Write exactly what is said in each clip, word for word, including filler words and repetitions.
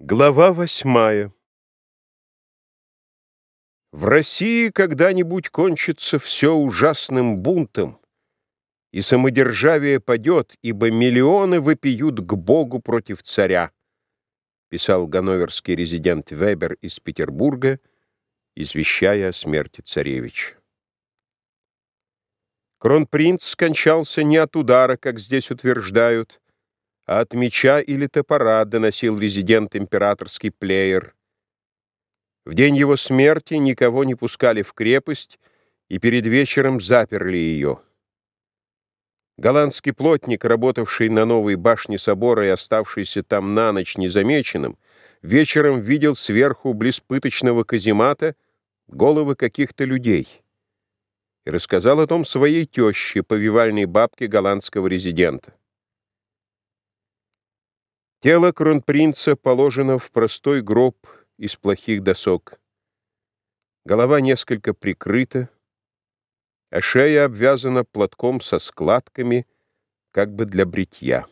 Глава восьмая. В России когда-нибудь кончится все ужасным бунтом, и самодержавие падет, ибо миллионы вопиют к Богу против царя, писал ганноверский резидент Вебер из Петербурга, извещая о смерти царевича. Кронпринц скончался не от удара, как здесь утверждают, а от меча или топора, доносил резидент императорский Плеер. В день его смерти никого не пускали в крепость и перед вечером заперли ее. Голландский плотник, работавший на новой башне собора и оставшийся там на ночь незамеченным, вечером видел сверху близ пыточного каземата головы каких-то людей и рассказал о том своей теще, повивальной бабке голландского резидента. Тело кронпринца положено в простой гроб из плохих досок. Голова несколько прикрыта, а шея обвязана платком со складками, как бы для бритья.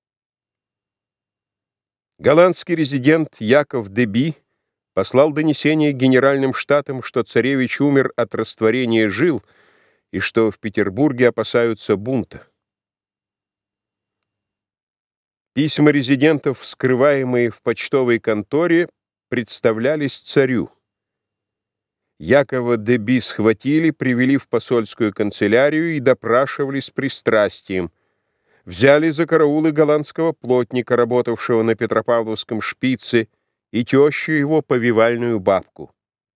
Голландский резидент Яков де Би послал донесение генеральным штатам, что царевич умер от растворения жил и что в Петербурге опасаются бунта. Письма резидентов, скрываемые в почтовой конторе, представлялись царю. Якова де Би схватили, привели в посольскую канцелярию и допрашивали с пристрастием. Взяли за караулы голландского плотника, работавшего на Петропавловском шпице, и тещу его, повивальную бабку.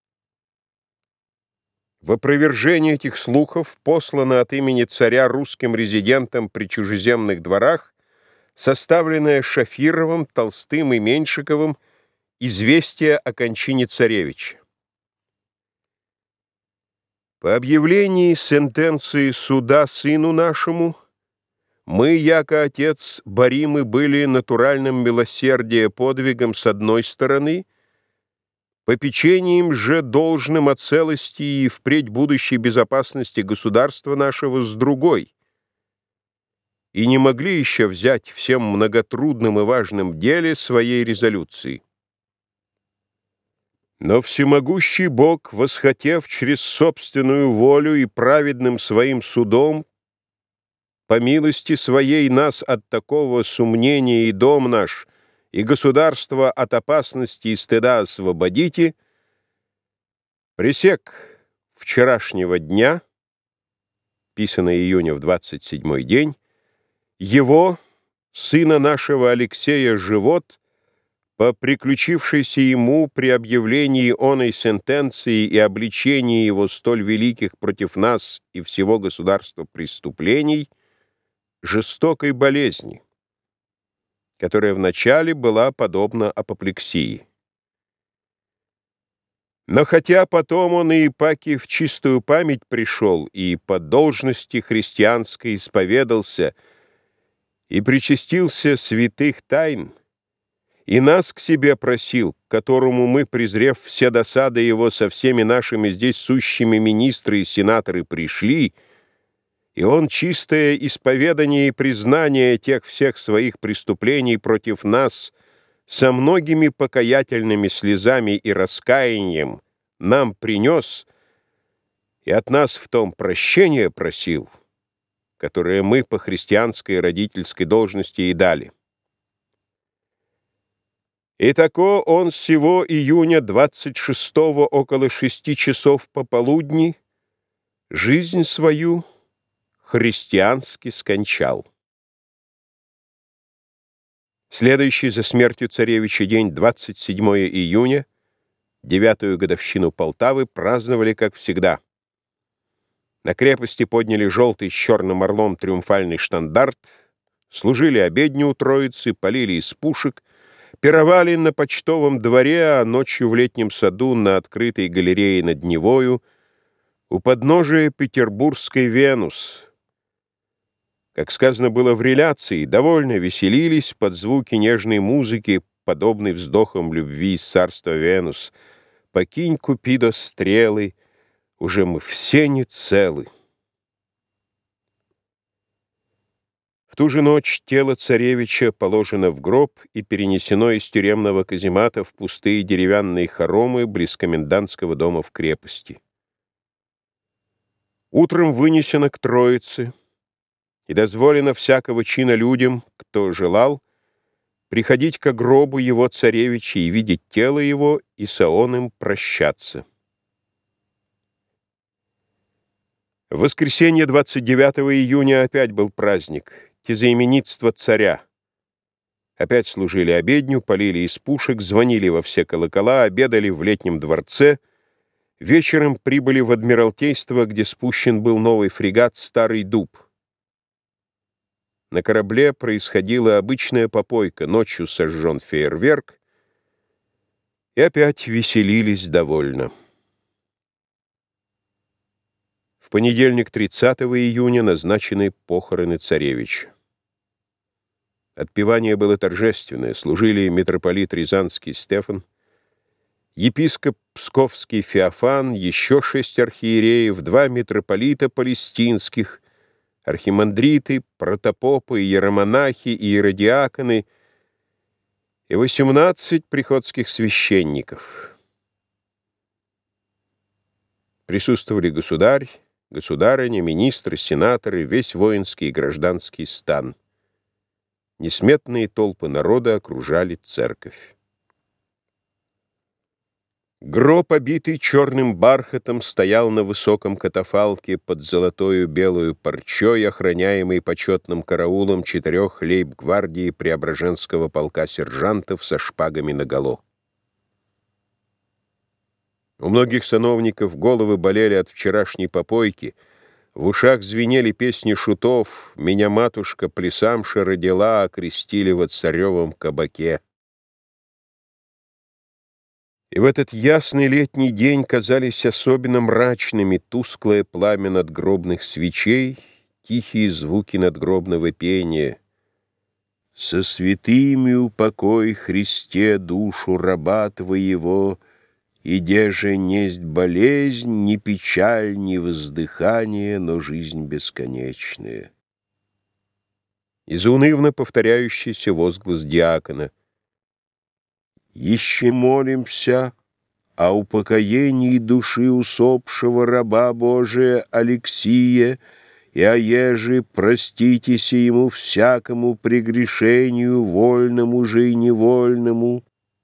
В опровержение этих слухов послано от имени царя русским резидентам при чужеземных дворах составленное Шафировым, Толстым и Меньшиковым известие о кончине царевича. По объявлении сентенции суда сыну нашему, мы, яко отец, боримы были натуральным милосердия подвигом с одной стороны, попечением же должным о целости и впредь будущей безопасности государства нашего с другой, и не могли еще взять всем многотрудным и важным деле своей резолюции. Но всемогущий Бог, восхотев через собственную волю и праведным своим судом, по милости своей нас от такого сумнения и дом наш, и государство от опасности и стыда освободите, пресек вчерашнего дня, писано июня в двадцать седьмой день, его, сына нашего Алексея, живот, по приключившейся ему при объявлении оной сентенции и обличении его столь великих против нас и всего государства преступлений, жестокой болезни, которая вначале была подобна апоплексии. Но хотя потом он и паки в чистую память пришел и по должности христианской исповедался и причастился святых тайн, и нас к себе просил, к которому мы, презрев все досады его со всеми нашими здесь сущими министры и сенаторы, пришли, и он чистое исповедание и признание тех всех своих преступлений против нас со многими покаятельными слезами и раскаянием нам принес и от нас в том прощение просил, которое мы по христианской родительской должности и дали. Итако он сего июня двадцать шестого около шести часов пополудни жизнь свою христиански скончал. Следующий за смертью царевича день, двадцать седьмое июня, девятую годовщину Полтавы, праздновали, как всегда. На крепости подняли желтый с черным орлом триумфальный штандарт, служили обедню у Троицы, полили из пушек, пировали на почтовом дворе, а ночью в летнем саду на открытой галерее над Невою у подножия Петербургской Венус. Как сказано было в реляции, довольно веселились под звуки нежной музыки, подобной вздохам любви из царства Венус. «Покинь, Купидо, стрелы, уже мы все не целы». В ту же ночь тело царевича положено в гроб и перенесено из тюремного каземата в пустые деревянные хоромы близ комендантского дома в крепости. Утром вынесено к Троице, и дозволено всякого чина людям, кто желал, приходить ко гробу его царевича и видеть тело его, и со он им прощаться. В воскресенье двадцать девятого июня опять был праздник, тезаименитство царя. Опять служили обедню, полили из пушек, звонили во все колокола, обедали в летнем дворце. Вечером прибыли в Адмиралтейство, где спущен был новый фрегат «Старый дуб». На корабле происходила обычная попойка, ночью сожжен фейерверк, и опять веселились довольно. В понедельник, тридцатого июня, назначены похороны царевича. Отпевание было торжественное, служили митрополит Рязанский Стефан, епископ Псковский Феофан, еще шесть архиереев, два митрополита палестинских, архимандриты, протопопы, иеромонахи, иеродиаконы и восемнадцать приходских священников. Присутствовали государь, государыня, министры, сенаторы, весь воинский и гражданский стан. Несметные толпы народа окружали церковь. Гроб, обитый черным бархатом, стоял на высоком катафалке под золотою белую парчой, охраняемый почетным караулом четырех лейб-гвардии Преображенского полка сержантов со шпагами наголо. У многих сановников головы болели от вчерашней попойки, в ушах звенели песни шутов «Меня матушка плясамша родила, окрестили во царевом кабаке». И в этот ясный летний день казались особенно мрачными тусклое пламя надгробных свечей, тихие звуки надгробного пения. «Со святыми упокой, Христе, душу раба Твоего, и деже несть болезнь, ни печаль, ни воздыхание, но жизнь бесконечная». И заунывно повторяющийся возглас диакона: «Еще молимся о упокоении души усопшего раба Божия Алексия, и о еже проститеся ему всякому прегрешению, вольному же и невольному».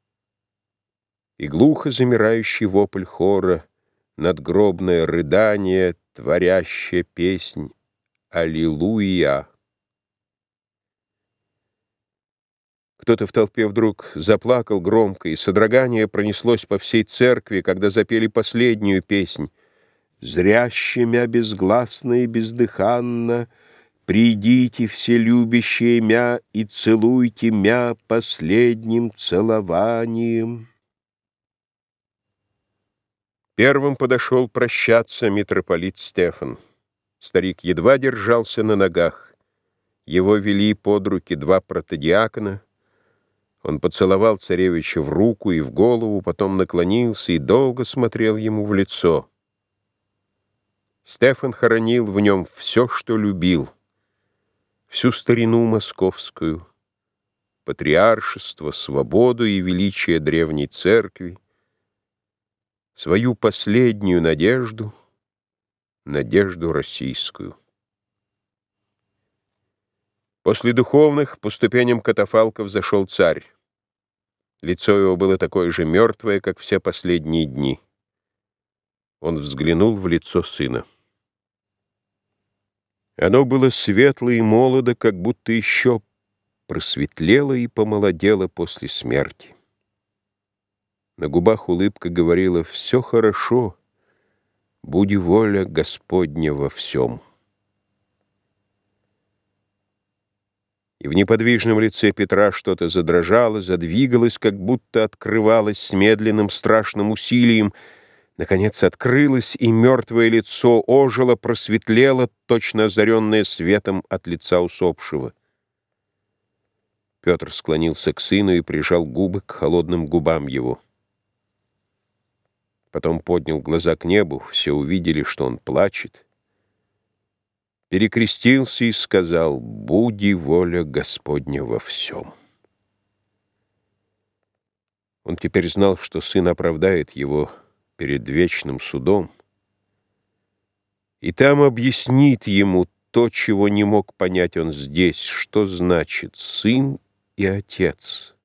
И глухо замирающий вопль хора, надгробное рыдание, творящая песнь «Аллилуйя». Кто-то в толпе вдруг заплакал громко, и содрогание пронеслось по всей церкви, когда запели последнюю песнь: «Зряще мя безгласно и бездыханно, придите все любящие мя и целуйте мя последним целованием». Первым подошел прощаться митрополит Стефан. Старик едва держался на ногах. Его вели под руки два протодиакона. Он поцеловал царевича в руку и в голову, потом наклонился и долго смотрел ему в лицо. Стефан хоронил в нем все, что любил, всю старину московскую, патриаршество, свободу и величие древней церкви, свою последнюю надежду, надежду российскую. После духовных по ступеням катафалков зашел царь. Лицо его было такое же мертвое, как все последние дни. Он взглянул в лицо сына. Оно было светло и молодо, как будто еще просветлело и помолодело после смерти. На губах улыбка говорила: «Все хорошо, буди воля Господня во всем». И в неподвижном лице Петра что-то задрожало, задвигалось, как будто открывалось с медленным страшным усилием. Наконец открылось, и мертвое лицо ожило, просветлело, точно озаренное светом от лица усопшего. Петр склонился к сыну и прижал губы к холодным губам его. Потом поднял глаза к небу, все увидели, что он плачет. перекрестился и сказал: «Буди воля Господня во всем». Он теперь знал, что сын оправдает его перед вечным судом, и там объяснит ему то, чего не мог понять он здесь, что значит сын и отец.